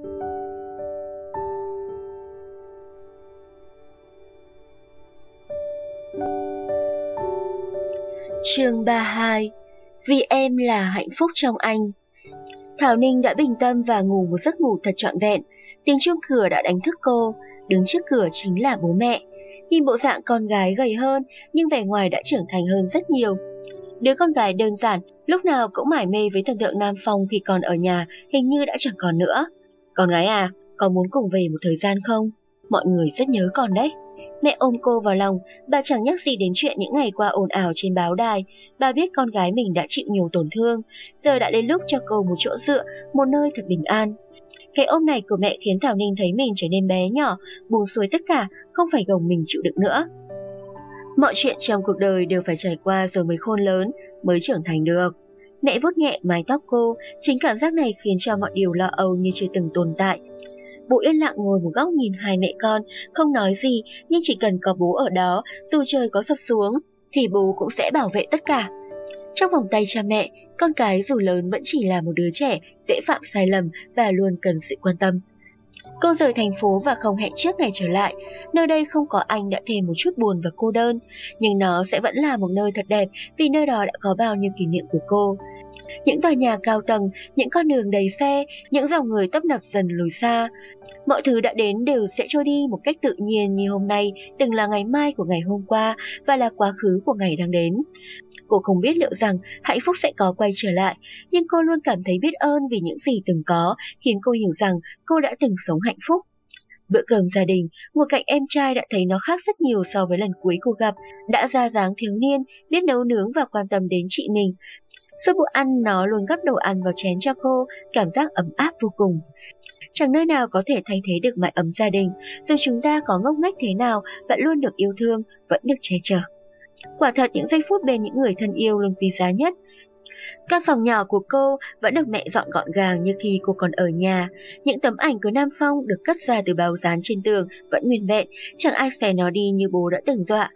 Chương 32. Vì em là hạnh phúc trong anh. Thảo Ninh đã bình tâm và ngủ một giấc ngủ thật trọn vẹn. Tiếng chuông cửa đã đánh thức cô. Đứng trước cửa chính là bố mẹ. Nhìn bộ dạng con gái gầy hơn, nhưng vẻ ngoài đã trưởng thành hơn rất nhiều. Đứa con gái đơn giản, lúc nào cũng mải mê với thần tượng Nam Phong khi còn ở nhà, hình như đã chẳng còn nữa. Con gái à, con muốn cùng về một thời gian không? Mọi người rất nhớ con đấy. Mẹ ôm cô vào lòng, bà chẳng nhắc gì đến chuyện những ngày qua ồn ào trên báo đài. Bà biết con gái mình đã chịu nhiều tổn thương, giờ đã đến lúc cho cô một chỗ dựa, một nơi thật bình an. Cái ôm này của mẹ khiến Thảo Ninh thấy mình trở nên bé nhỏ, buông xuôi tất cả, không phải gồng mình chịu đựng nữa. Mọi chuyện trong cuộc đời đều phải trải qua rồi mới khôn lớn, mới trưởng thành được. Mẹ vuốt nhẹ mái tóc cô, chính cảm giác này khiến cho mọi điều lo âu như chưa từng tồn tại. Bố yên lặng ngồi một góc nhìn hai mẹ con, không nói gì, nhưng chỉ cần có bố ở đó, dù trời có sập xuống, thì bố cũng sẽ bảo vệ tất cả. Trong vòng tay cha mẹ, con cái dù lớn vẫn chỉ là một đứa trẻ, dễ phạm sai lầm và luôn cần sự quan tâm. Cô rời thành phố và không hẹn trước ngày trở lại. Nơi đây không có anh đã thêm một chút buồn và cô đơn, nhưng nó sẽ vẫn là một nơi thật đẹp vì nơi đó đã có bao nhiêu kỷ niệm của cô. Những tòa nhà cao tầng, những con đường đầy xe, những dòng người tấp nập dần lùi xa. Mọi thứ đã đến đều sẽ trôi đi một cách tự nhiên như hôm nay từng là ngày mai của ngày hôm qua và là quá khứ của ngày đang đến. Cô không biết liệu rằng hạnh phúc sẽ có quay trở lại, nhưng cô luôn cảm thấy biết ơn vì những gì từng có, khiến cô hiểu rằng cô đã từng sống hạnh phúc. Bữa cơm gia đình, ngồi cạnh em trai đã thấy nó khác rất nhiều so với lần cuối cô gặp, đã ra dáng thiếu niên, biết nấu nướng và quan tâm đến chị mình. Suốt bữa ăn nó luôn gắp đồ ăn vào chén cho cô, cảm giác ấm áp vô cùng. Chẳng nơi nào có thể thay thế được mái ấm gia đình, dù chúng ta có ngốc nghếch thế nào, vẫn luôn được yêu thương, vẫn được che chở. Quả thật những giây phút bên những người thân yêu luôn quý giá nhất. Căn phòng nhỏ của cô vẫn được mẹ dọn gọn gàng như khi cô còn ở nhà. Những tấm ảnh của Nam Phong được cắt ra từ báo dán trên tường vẫn nguyên vẹn, chẳng ai xé nó đi như bố đã từng dọa.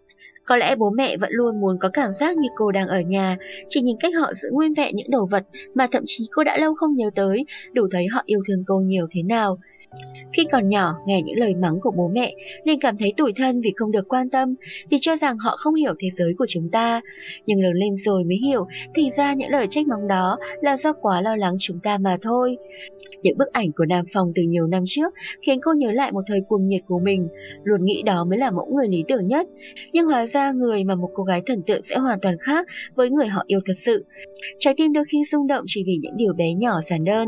Có lẽ bố mẹ vẫn luôn muốn có cảm giác như cô đang ở nhà, chỉ nhìn cách họ giữ nguyên vẹn những đồ vật mà thậm chí cô đã lâu không nhớ tới, đủ thấy họ yêu thương cô nhiều thế nào. Khi còn nhỏ, nghe những lời mắng của bố mẹ, nên cảm thấy tủi thân vì không được quan tâm, vì cho rằng họ không hiểu thế giới của chúng ta. Nhưng lớn lên rồi mới hiểu, thì ra những lời trách mắng đó là do quá lo lắng chúng ta mà thôi. Những bức ảnh của Nam Phong từ nhiều năm trước khiến cô nhớ lại một thời cuồng nhiệt của mình, luôn nghĩ đó mới là mẫu người lý tưởng nhất. Nhưng hóa ra người mà một cô gái thần tượng sẽ hoàn toàn khác với người họ yêu thật sự. Trái tim đôi khi rung động chỉ vì những điều bé nhỏ giản đơn.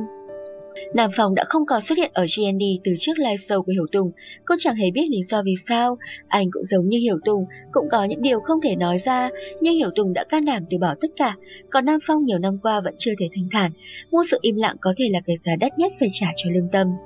Nam Phong đã không còn xuất hiện ở GND từ trước live show của Hiểu Tùng. Cô chẳng hề biết lý do vì sao. Anh cũng giống như Hiểu Tùng, cũng có những điều không thể nói ra, nhưng Hiểu Tùng đã can đảm từ bỏ tất cả. Còn Nam Phong nhiều năm qua vẫn chưa thể thanh thản. Mua sự im lặng có thể là cái giá đắt nhất phải trả cho lương tâm.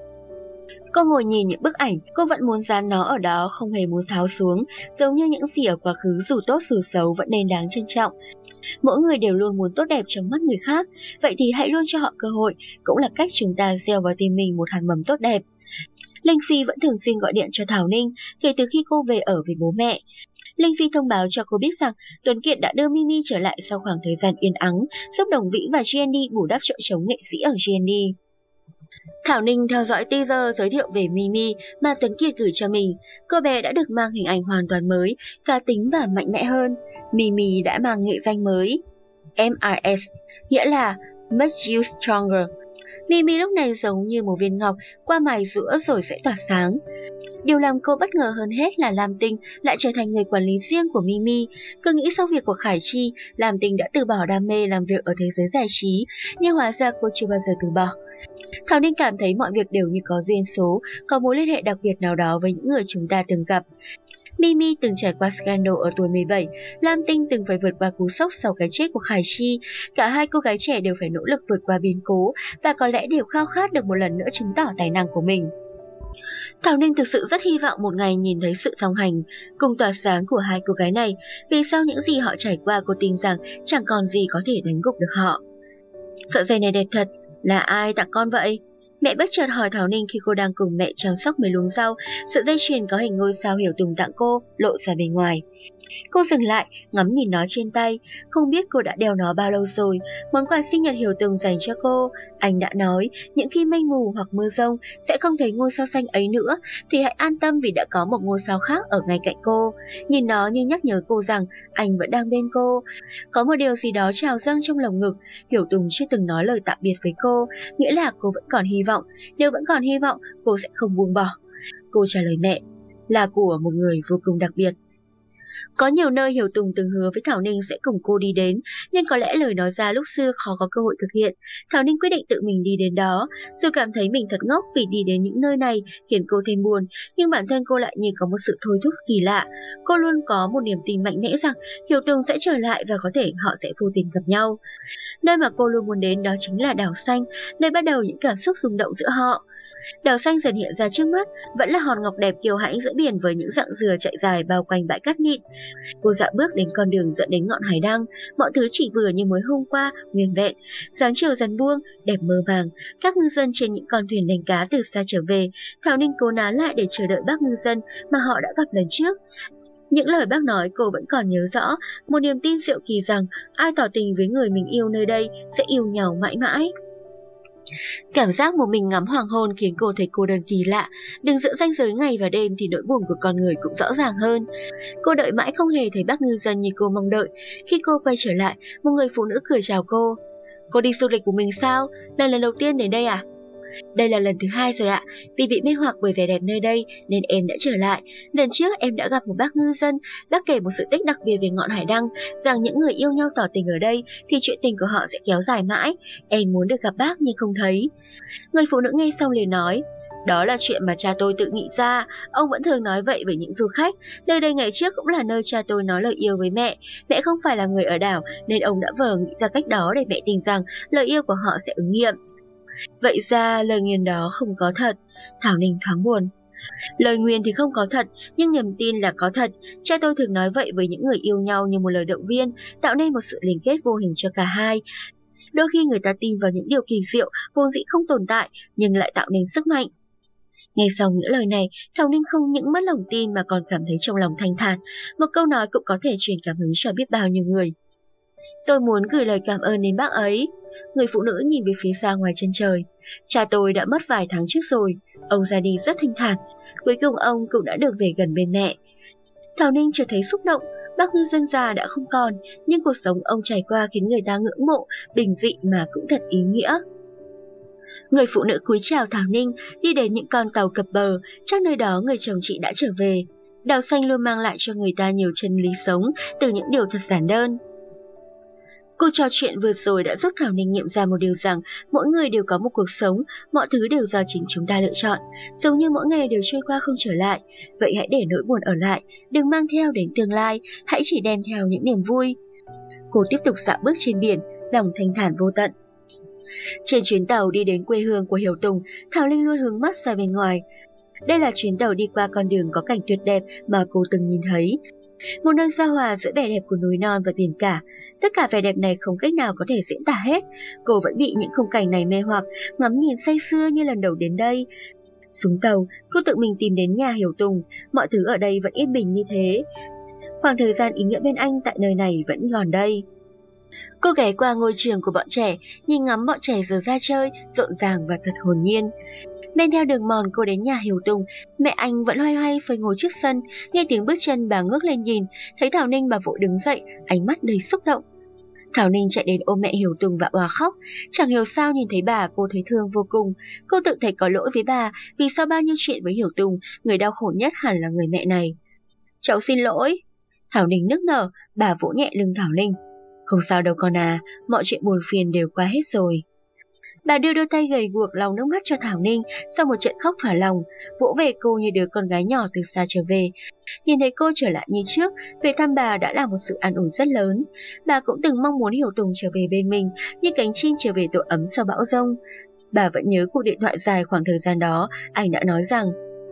Cô ngồi nhìn những bức ảnh, cô vẫn muốn dán nó ở đó, không hề muốn tháo xuống. Giống như những gì ở quá khứ dù tốt dù xấu vẫn nên đáng trân trọng. Mỗi người đều luôn muốn tốt đẹp trong mắt người khác, vậy thì hãy luôn cho họ cơ hội, cũng là cách chúng ta gieo vào tim mình một hạt mầm tốt đẹp. Linh Phi vẫn thường xuyên gọi điện cho Thảo Ninh kể từ khi cô về ở với bố mẹ. Linh Phi thông báo cho cô biết rằng Tuấn Kiệt đã đưa Mimi trở lại sau khoảng thời gian yên ắng, giúp Đồng Vĩ và GND bù đắp chỗ trống nghệ sĩ ở GND. Thảo Ninh theo dõi teaser giới thiệu về Mimi mà Tuấn Kiệt gửi cho mình. Cô bé đã được mang hình ảnh hoàn toàn mới, cá tính và mạnh mẽ hơn. Mimi đã mang nghệ danh mới MRS, nghĩa là Make You Stronger. Mimi lúc này giống như một viên ngọc, qua mài rũa rồi sẽ tỏa sáng. Điều làm cô bất ngờ hơn hết là Lam Tinh lại trở thành người quản lý riêng của Mimi. Cứ nghĩ sau việc của Khải Chi, Lam Tinh đã từ bỏ đam mê làm việc ở thế giới giải trí, nhưng hóa ra cô chưa bao giờ từ bỏ. Thảo Ninh cảm thấy mọi việc đều như có duyên số, có mối liên hệ đặc biệt nào đó với những người chúng ta từng gặp. Mimi từng trải qua scandal ở tuổi 17, Lam Tinh từng phải vượt qua cú sốc sau cái chết của Khải Chi. Cả hai cô gái trẻ đều phải nỗ lực vượt qua biến cố và có lẽ đều khao khát được một lần nữa chứng tỏ tài năng của mình. Thảo Ninh thực sự rất hy vọng một ngày nhìn thấy sự song hành cùng tỏa sáng của hai cô gái này, vì sau những gì họ trải qua cô tin rằng chẳng còn gì có thể đánh gục được họ. Sợi dây này đẹp thật, là ai tặng con vậy? Mẹ bất chợt hỏi Thảo Ninh khi cô đang cùng mẹ chăm sóc mấy luống rau, sợi dây chuyền có hình ngôi sao Hiểu Tùng tặng cô lộ ra bên ngoài. Cô dừng lại, ngắm nhìn nó trên tay, không biết cô đã đeo nó bao lâu rồi, món quà sinh nhật Hiểu Tùng dành cho cô. Anh đã nói, những khi mây mù hoặc mưa rông sẽ không thấy ngôi sao xanh ấy nữa, thì hãy an tâm vì đã có một ngôi sao khác ở ngay cạnh cô. Nhìn nó như nhắc nhở cô rằng anh vẫn đang bên cô. Có một điều gì đó trào dâng trong lồng ngực. Hiểu Tùng chưa từng nói lời tạm biệt với cô, nghĩa là cô vẫn còn hy vọng. Nếu vẫn còn hy vọng, cô sẽ không buông bỏ. Cô trả lời mẹ, là của một người vô cùng đặc biệt. Có nhiều nơi Hiểu Tùng từng hứa với Thảo Ninh sẽ cùng cô đi đến, nhưng có lẽ lời nói ra lúc xưa khó có cơ hội thực hiện. Thảo Ninh quyết định tự mình đi đến đó, dù cảm thấy mình thật ngốc vì đi đến những nơi này khiến cô thêm buồn, nhưng bản thân cô lại như có một sự thôi thúc kỳ lạ. Cô luôn có một niềm tin mạnh mẽ rằng Hiểu Tùng sẽ trở lại và có thể họ sẽ vô tình gặp nhau. Nơi mà cô luôn muốn đến đó chính là đảo xanh, nơi bắt đầu những cảm xúc rung động giữa họ. Đảo xanh dần hiện ra trước mắt, vẫn là hòn ngọc đẹp kiêu hãnh giữa biển với những dặng dừa chạy dài bao quanh bãi cát mịn. Cô dạo bước đến con đường dẫn đến ngọn hải đăng, mọi thứ chỉ vừa như mới hôm qua, nguyên vẹn. Sáng chiều dần buông, đẹp mơ màng, các ngư dân trên những con thuyền đánh cá từ xa trở về. Thảo Ninh cố nán lại để chờ đợi bác ngư dân mà họ đã gặp lần trước. Những lời bác nói cô vẫn còn nhớ rõ, một niềm tin diệu kỳ rằng ai tỏ tình với người mình yêu nơi đây sẽ yêu nhau mãi mãi. Cảm giác một mình ngắm hoàng hôn khiến cô thấy cô đơn kỳ lạ, đứng giữa ranh giới ngày và đêm thì nỗi buồn của con người cũng rõ ràng hơn. Cô đợi mãi không hề thấy bác ngư dân như cô mong đợi. Khi cô quay trở lại, một người phụ nữ cười chào cô. Cô đi du lịch của mình sao? Lần đầu tiên đến đây à? Đây là lần thứ 2 rồi ạ, vì bị mê hoặc bởi vẻ đẹp nơi đây nên em đã trở lại. Lần trước em đã gặp một bác ngư dân, bác kể một sự tích đặc biệt về ngọn hải đăng, rằng những người yêu nhau tỏ tình ở đây thì chuyện tình của họ sẽ kéo dài mãi. Em muốn được gặp bác nhưng không thấy. Người phụ nữ nghe xong liền nói, đó là chuyện mà cha tôi tự nghĩ ra, ông vẫn thường nói vậy với những du khách. Nơi đây ngày trước cũng là nơi cha tôi nói lời yêu với mẹ. Mẹ không phải là người ở đảo nên ông đã vờ nghĩ ra cách đó để mẹ tin rằng lời yêu của họ sẽ ứng nghiệm. Vậy ra lời nguyền đó không có thật. Thảo Ninh thoáng buồn. Lời nguyền thì không có thật, nhưng niềm tin là có thật. Cha tôi thường nói vậy với những người yêu nhau như một lời động viên, tạo nên một sự liên kết vô hình cho cả hai. Đôi khi người ta tin vào những điều kỳ diệu, vốn dĩ không tồn tại, nhưng lại tạo nên sức mạnh. Nghe xong những lời này, Thảo Ninh không những mất lòng tin mà còn cảm thấy trong lòng thanh thản. Một câu nói cũng có thể truyền cảm hứng cho biết bao nhiêu người. Tôi muốn gửi lời cảm ơn đến bác ấy. Người phụ nữ nhìn về phía xa ngoài chân trời. Cha tôi đã mất vài tháng trước rồi. Ông ra đi rất thanh thản. Cuối cùng ông cũng đã được về gần bên mẹ. Thảo Ninh chợt thấy xúc động. Bác ngư dân già đã không còn, nhưng cuộc sống ông trải qua khiến người ta ngưỡng mộ, bình dị mà cũng thật ý nghĩa. Người phụ nữ cúi chào Thảo Ninh, đi đến những con tàu cập bờ. Chắc nơi đó người chồng chị đã trở về. Đảo xanh luôn mang lại cho người ta nhiều chân lý sống từ những điều thật giản đơn. Cuộc trò chuyện vừa rồi đã giúp Thảo Ninh nghiệm ra một điều rằng mỗi người đều có một cuộc sống, mọi thứ đều do chính chúng ta lựa chọn, giống như mỗi ngày đều trôi qua không trở lại. Vậy hãy để nỗi buồn ở lại, đừng mang theo đến tương lai, hãy chỉ đem theo những niềm vui. Cô tiếp tục dạo bước trên biển, lòng thanh thản vô tận. Trên chuyến tàu đi đến quê hương của Hiểu Tùng, Thảo Ninh luôn hướng mắt ra bên ngoài. Đây là chuyến tàu đi qua con đường có cảnh tuyệt đẹp mà cô từng nhìn thấy. Một nơi giao hòa giữa vẻ đẹp của núi non và biển cả. Tất cả vẻ đẹp này không cách nào có thể diễn tả hết. Cô vẫn bị những khung cảnh này mê hoặc, ngắm nhìn say sưa như lần đầu đến đây. Xuống tàu, cô tự mình tìm đến nhà Hiểu Tùng. Mọi thứ ở đây vẫn yên bình như thế. Khoảng thời gian ý nghĩa bên anh tại nơi này vẫn còn đây. Cô ghé qua ngôi trường của bọn trẻ, nhìn ngắm bọn trẻ giờ ra chơi, rộn ràng và thật hồn nhiên. Men theo đường mòn cô đến nhà Hiểu Tùng, mẹ anh vẫn loay hoay phơi ngồi trước sân, nghe tiếng bước chân bà ngước lên nhìn, thấy Thảo Ninh bà vội đứng dậy, ánh mắt đầy xúc động. Thảo Ninh chạy đến ôm mẹ Hiểu Tùng và òa khóc, chẳng hiểu sao nhìn thấy bà cô thấy thương vô cùng. Cô tự thấy có lỗi với bà, vì sau bao nhiêu chuyện với Hiểu Tùng, người đau khổ nhất hẳn là người mẹ này. Cháu xin lỗi. Thảo Ninh nức nở, bà vỗ nhẹ lưng Thảo Ninh. Không sao đâu con à, mọi chuyện buồn phiền đều qua hết rồi. Bà đưa đôi tay gầy guộc lau nước mắt cho Thảo Ninh sau một trận khóc thỏa lòng, vỗ về cô như đứa con gái nhỏ từ xa trở về. Nhìn thấy cô trở lại như trước, về thăm bà đã là một sự an ủi rất lớn. Bà cũng từng mong muốn Hiểu Tùng trở về bên mình, như cánh chim trở về tổ ấm sau bão giông. Bà vẫn nhớ cuộc điện thoại dài khoảng thời gian đó, anh đã nói rằng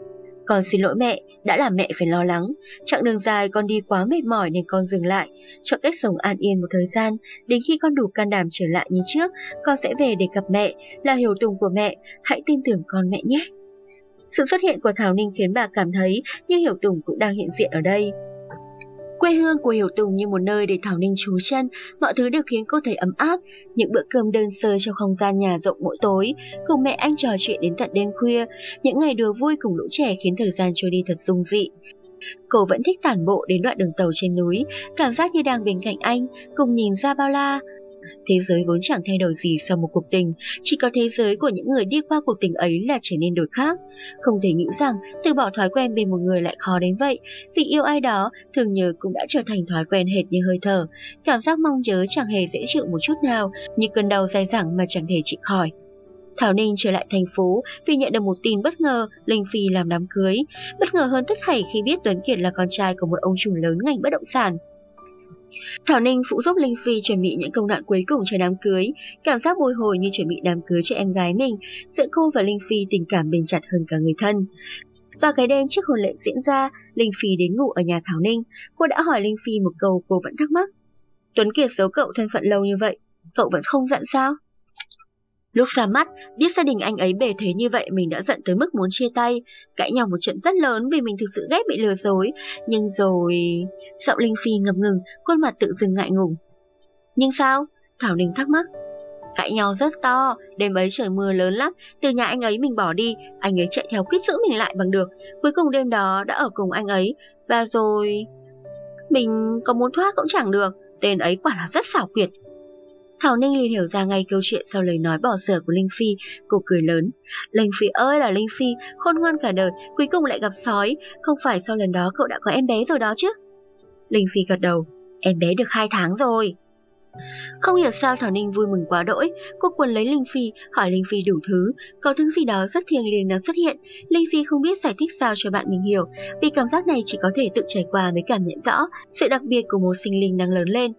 Con xin lỗi mẹ, đã làm mẹ phải lo lắng. Chặng đường dài con đi quá mệt mỏi nên con dừng lại, chọn cách sống an yên một thời gian. Đến khi con đủ can đảm trở lại như trước, con sẽ về để gặp mẹ, là Hiểu Tùng của mẹ. Hãy tin tưởng con mẹ nhé. Sự xuất hiện của Thảo Ninh khiến bà cảm thấy như Hiểu Tùng cũng đang hiện diện ở đây. Quê hương của Hiểu Tùng như một nơi để Thảo Ninh trú chân, mọi thứ đều khiến cô thấy ấm áp. Những bữa cơm đơn sơ trong không gian nhà rộng mỗi tối, cùng mẹ anh trò chuyện đến tận đêm khuya, những ngày đùa vui cùng lũ trẻ khiến thời gian trôi đi thật dung dị. Cô vẫn thích tản bộ đến đoạn đường tàu trên núi, cảm giác như đang bên cạnh anh, cùng nhìn ra bao la. Thế giới vốn chẳng thay đổi gì sau một cuộc tình, chỉ có thế giới của những người đi qua cuộc tình ấy là trở nên đổi khác. Không thể nghĩ rằng từ bỏ thói quen bên một người lại khó đến vậy, vì yêu ai đó, thường nhớ cũng đã trở thành thói quen hệt như hơi thở. Cảm giác mong nhớ chẳng hề dễ chịu một chút nào, như cơn đau dai dẳng mà chẳng thể trị khỏi. Thảo Ninh trở lại thành phố vì nhận được một tin bất ngờ, Linh Phi làm đám cưới. Bất ngờ hơn tất thảy khi biết Tuấn Kiệt là con trai của một ông chủ lớn ngành bất động sản. Thảo Ninh phụ giúp Linh Phi chuẩn bị những công đoạn cuối cùng cho đám cưới, cảm giác bồi hồi như chuẩn bị đám cưới cho em gái mình. Giữa cô và Linh Phi tình cảm bền chặt hơn cả người thân. Và cái đêm trước hôn lễ diễn ra, Linh Phi đến ngủ ở nhà Thảo Ninh. Cô đã hỏi Linh Phi một câu cô vẫn thắc mắc: Tuấn Kiệt giấu cậu thân phận lâu như vậy, cậu vẫn không giận sao? Lúc ra mắt, biết gia đình anh ấy bề thế như vậy, mình đã giận tới mức muốn chia tay, cãi nhau một trận rất lớn vì mình thực sự ghét bị lừa dối. Nhưng rồi... Giọng Linh Phi ngập ngừng, khuôn mặt tự dưng ngại ngùng. Nhưng sao? Thảo Ninh thắc mắc. Cãi nhau rất to, đêm ấy trời mưa lớn lắm, từ nhà anh ấy mình bỏ đi, anh ấy chạy theo quyết giữ mình lại bằng được. Cuối cùng đêm đó đã ở cùng anh ấy, và rồi... Mình có muốn thoát cũng chẳng được, tên ấy quả là rất xảo quyệt. Thảo Ninh liền hiểu ra ngay câu chuyện sau lời nói bỏ dở của Linh Phi, cô cười lớn. Linh Phi ơi là Linh Phi, khôn ngoan cả đời, cuối cùng lại gặp sói, không phải sau lần đó cậu đã có em bé rồi đó chứ? Linh Phi gật đầu, em bé được 2 tháng rồi. Không hiểu sao Thảo Ninh vui mừng quá đỗi, cô quấn lấy Linh Phi, hỏi Linh Phi đủ thứ, có thứ gì đó rất thiêng liêng đang xuất hiện. Linh Phi không biết giải thích sao cho bạn mình hiểu, vì cảm giác này chỉ có thể tự trải qua mới cảm nhận rõ sự đặc biệt của một sinh linh đang lớn lên.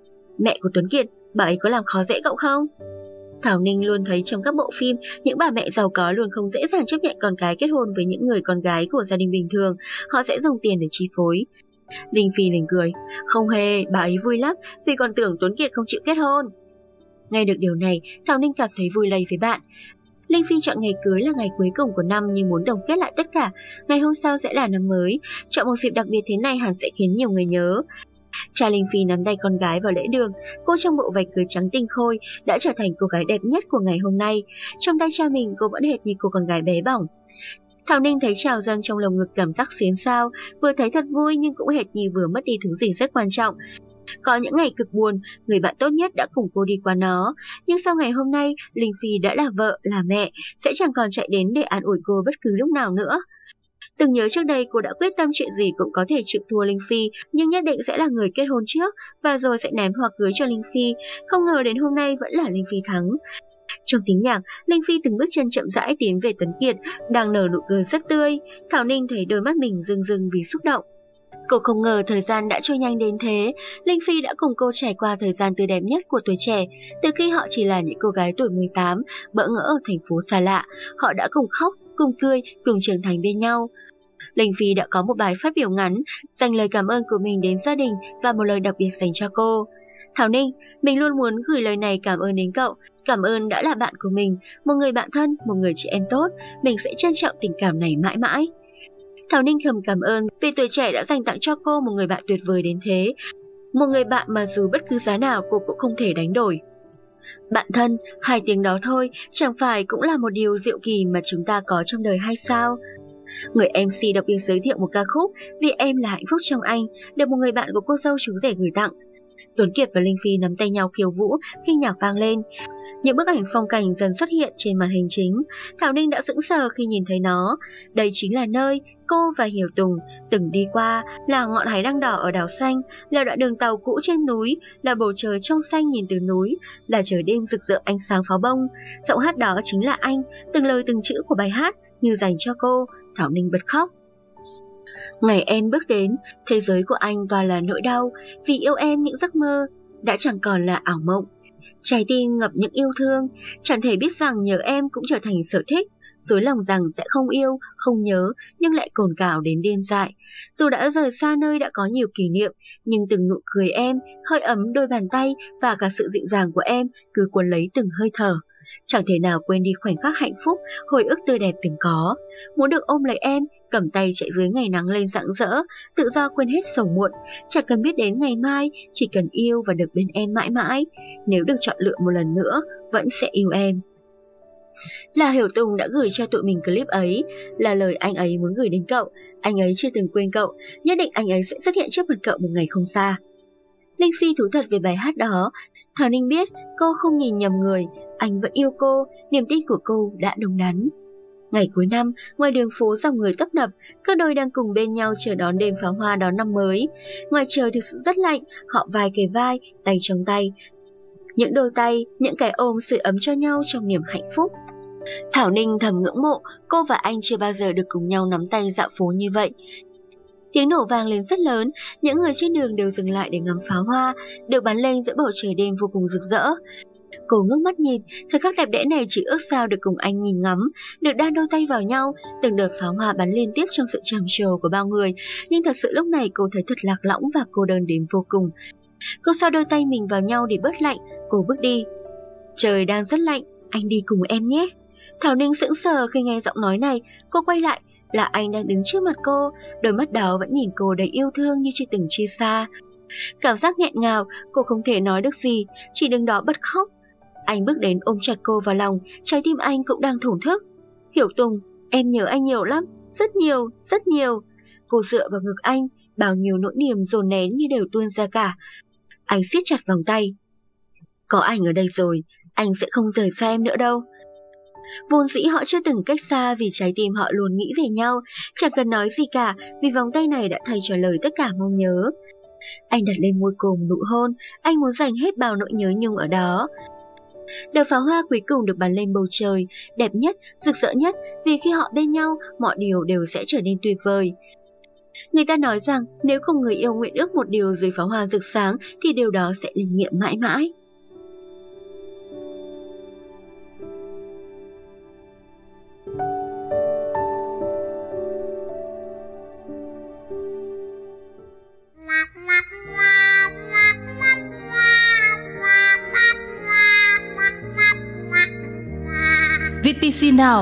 Mẹ của Tuấn Kiệt, bà ấy có làm khó dễ cậu không? Thảo Ninh luôn thấy trong các bộ phim, những bà mẹ giàu có luôn không dễ dàng chấp nhận con cái kết hôn với những người con gái của gia đình bình thường, họ sẽ dùng tiền để chi phối. Linh Phi liền cười, không hề, bà ấy vui lắm, vì còn tưởng Tuấn Kiệt không chịu kết hôn. Nghe được điều này, Thảo Ninh cảm thấy vui lây với bạn. Linh Phi chọn ngày cưới là ngày cuối cùng của năm như muốn tổng kết lại tất cả, ngày hôm sau sẽ là năm mới, chọn một dịp đặc biệt thế này hẳn sẽ khiến nhiều người nhớ. Cha Linh Phi nắm tay con gái vào lễ đường, cô trong bộ vải cưới trắng tinh khôi đã trở thành cô gái đẹp nhất của ngày hôm nay. Trong tay cha mình cô vẫn hệt như cô con gái bé bỏng. Thảo Ninh thấy trào dâng trong lồng ngực cảm giác xuyến xao, vừa thấy thật vui nhưng cũng hệt như vừa mất đi thứ gì rất quan trọng. Có những ngày cực buồn, người bạn tốt nhất đã cùng cô đi qua nó, nhưng sau ngày hôm nay, Linh Phi đã là vợ, là mẹ, sẽ chẳng còn chạy đến để an ủi cô bất cứ lúc nào nữa. Từng nhớ trước đây cô đã quyết tâm chuyện gì cũng có thể chịu thua Linh Phi, nhưng nhất định sẽ là người kết hôn trước, và rồi sẽ ném hoa cưới cho Linh Phi. Không ngờ đến hôm nay vẫn là Linh Phi thắng. Trong tiếng nhạc, Linh Phi từng bước chân chậm rãi tiến về Tuấn Kiệt, đang nở nụ cười rất tươi. Thảo Ninh thấy đôi mắt mình rưng rưng vì xúc động. Cô không ngờ thời gian đã trôi nhanh đến thế. Linh Phi đã cùng cô trải qua thời gian tươi đẹp nhất của tuổi trẻ. Từ khi họ chỉ là những cô gái tuổi 18, bỡ ngỡ ở thành phố xa lạ, họ đã cùng khóc, cùng cười, cùng trưởng thành bên nhau. Linh Phi đã có một bài phát biểu ngắn, dành lời cảm ơn của mình đến gia đình và một lời đặc biệt dành cho cô. Thảo Ninh, mình luôn muốn gửi lời này cảm ơn đến cậu. Cảm ơn đã là bạn của mình, một người bạn thân, một người chị em tốt. Mình sẽ trân trọng tình cảm này mãi mãi. Thảo Ninh thầm cảm ơn vì tuổi trẻ đã dành tặng cho cô một người bạn tuyệt vời đến thế. Một người bạn mà dù bất cứ giá nào cô cũng không thể đánh đổi. Bạn thân, 2 tiếng đó thôi, chẳng phải cũng là một điều diệu kỳ mà chúng ta có trong đời hay sao? Người MC đặc biệt giới thiệu một ca khúc Vì Em Là Hạnh Phúc Trong Anh, được một người bạn của cô dâu chú rể gửi tặng. Tuấn Kiệt và Linh Phi nắm tay nhau khiêu vũ khi nhạc vang lên. Những bức ảnh phong cảnh dần xuất hiện trên màn hình chính. Thảo Ninh đã sững sờ khi nhìn thấy nó. Đây chính là nơi cô và Hiểu Tùng từng đi qua, là ngọn hải đăng đỏ ở đảo xanh, là đoạn đường tàu cũ trên núi, là bầu trời trong xanh nhìn từ núi, là trời đêm rực rỡ ánh sáng pháo bông. Giọng hát đó chính là anh, từng lời từng chữ của bài hát như dành cho cô. Thảo Ninh bật khóc. Ngày em bước đến, thế giới của anh toàn là nỗi đau, vì yêu em những giấc mơ đã chẳng còn là ảo mộng. Trái tim ngập những yêu thương, chẳng thể biết rằng nhớ em cũng trở thành sở thích, dối lòng rằng sẽ không yêu, không nhớ, nhưng lại cồn cào đến điên dại. Dù đã rời xa nơi đã có nhiều kỷ niệm, nhưng từng nụ cười em, hơi ấm đôi bàn tay và cả sự dịu dàng của em cứ cuốn lấy từng hơi thở. Chẳng thể nào quên đi khoảnh khắc hạnh phúc, hồi ức tươi đẹp từng có. Muốn được ôm lấy em, cầm tay chạy dưới ngày nắng lên rạng rỡ, tự do quên hết sầu muộn, chẳng cần biết đến ngày mai, chỉ cần yêu và được bên em mãi mãi. Nếu được chọn lựa một lần nữa, vẫn sẽ yêu em. Là Hiểu Tùng đã gửi cho tụi mình clip ấy, là lời anh ấy muốn gửi đến cậu. Anh ấy chưa từng quên cậu, nhất định anh ấy sẽ xuất hiện trước mặt cậu một ngày không xa. Linh Phi thú thật về bài hát đó. Thảo Ninh biết cô không nhìn nhầm người, anh vẫn yêu cô, niềm tin của cô đã đúng đắn. Ngày cuối năm, ngoài đường phố dòng người tấp nập, các đôi đang cùng bên nhau chờ đón đêm pháo hoa đón năm mới. Ngoài trời thực sự rất lạnh, họ vai kề vai, tay trong tay. Những đôi tay, những cái ôm sưởi ấm cho nhau trong niềm hạnh phúc. Thảo Ninh thầm ngưỡng mộ, cô và anh chưa bao giờ được cùng nhau nắm tay dạo phố như vậy. Tiếng nổ vang lên rất lớn, những người trên đường đều dừng lại để ngắm pháo hoa, được bắn lên giữa bầu trời đêm vô cùng rực rỡ. Cô ngước mắt nhìn, thời khắc đẹp đẽ này chỉ ước sao được cùng anh nhìn ngắm, được đan đôi tay vào nhau, từng đợt pháo hoa bắn liên tiếp trong sự trầm trồ của bao người. Nhưng thật sự lúc này cô thấy thật lạc lõng và cô đơn đến vô cùng. Cô xoa đôi tay mình vào nhau để bớt lạnh, cô bước đi. Trời đang rất lạnh, anh đi cùng em nhé. Thảo Ninh sững sờ khi nghe giọng nói này, cô quay lại, là anh đang đứng trước mặt cô, đôi mắt đó vẫn nhìn cô đầy yêu thương như chưa từng chia xa. Cảm giác nghẹn ngào, cô không thể nói được gì, chỉ đứng đó bật khóc. Anh bước đến ôm chặt cô vào lòng, trái tim anh cũng đang thổn thức. Hiểu Tùng, em nhớ anh nhiều lắm, rất nhiều, rất nhiều. Cô dựa vào ngực anh, bao nhiêu nỗi niềm dồn nén như đều tuôn ra cả. Anh siết chặt vòng tay. Có anh ở đây rồi, anh sẽ không rời xa em nữa đâu. Vốn dĩ họ chưa từng cách xa vì trái tim họ luôn nghĩ về nhau, chẳng cần nói gì cả vì vòng tay này đã thay cho lời tất cả mong nhớ. Anh đặt lên môi cô một nụ hôn, anh muốn dành hết bao nỗi nhớ nhung ở đó. Đợt pháo hoa cuối cùng được bắn lên bầu trời, đẹp nhất, rực rỡ nhất, vì khi họ bên nhau, mọi điều đều sẽ trở nên tuyệt vời. Người ta nói rằng nếu cùng người yêu nguyện ước một điều dưới pháo hoa rực sáng thì điều đó sẽ linh nghiệm mãi mãi. VTC Now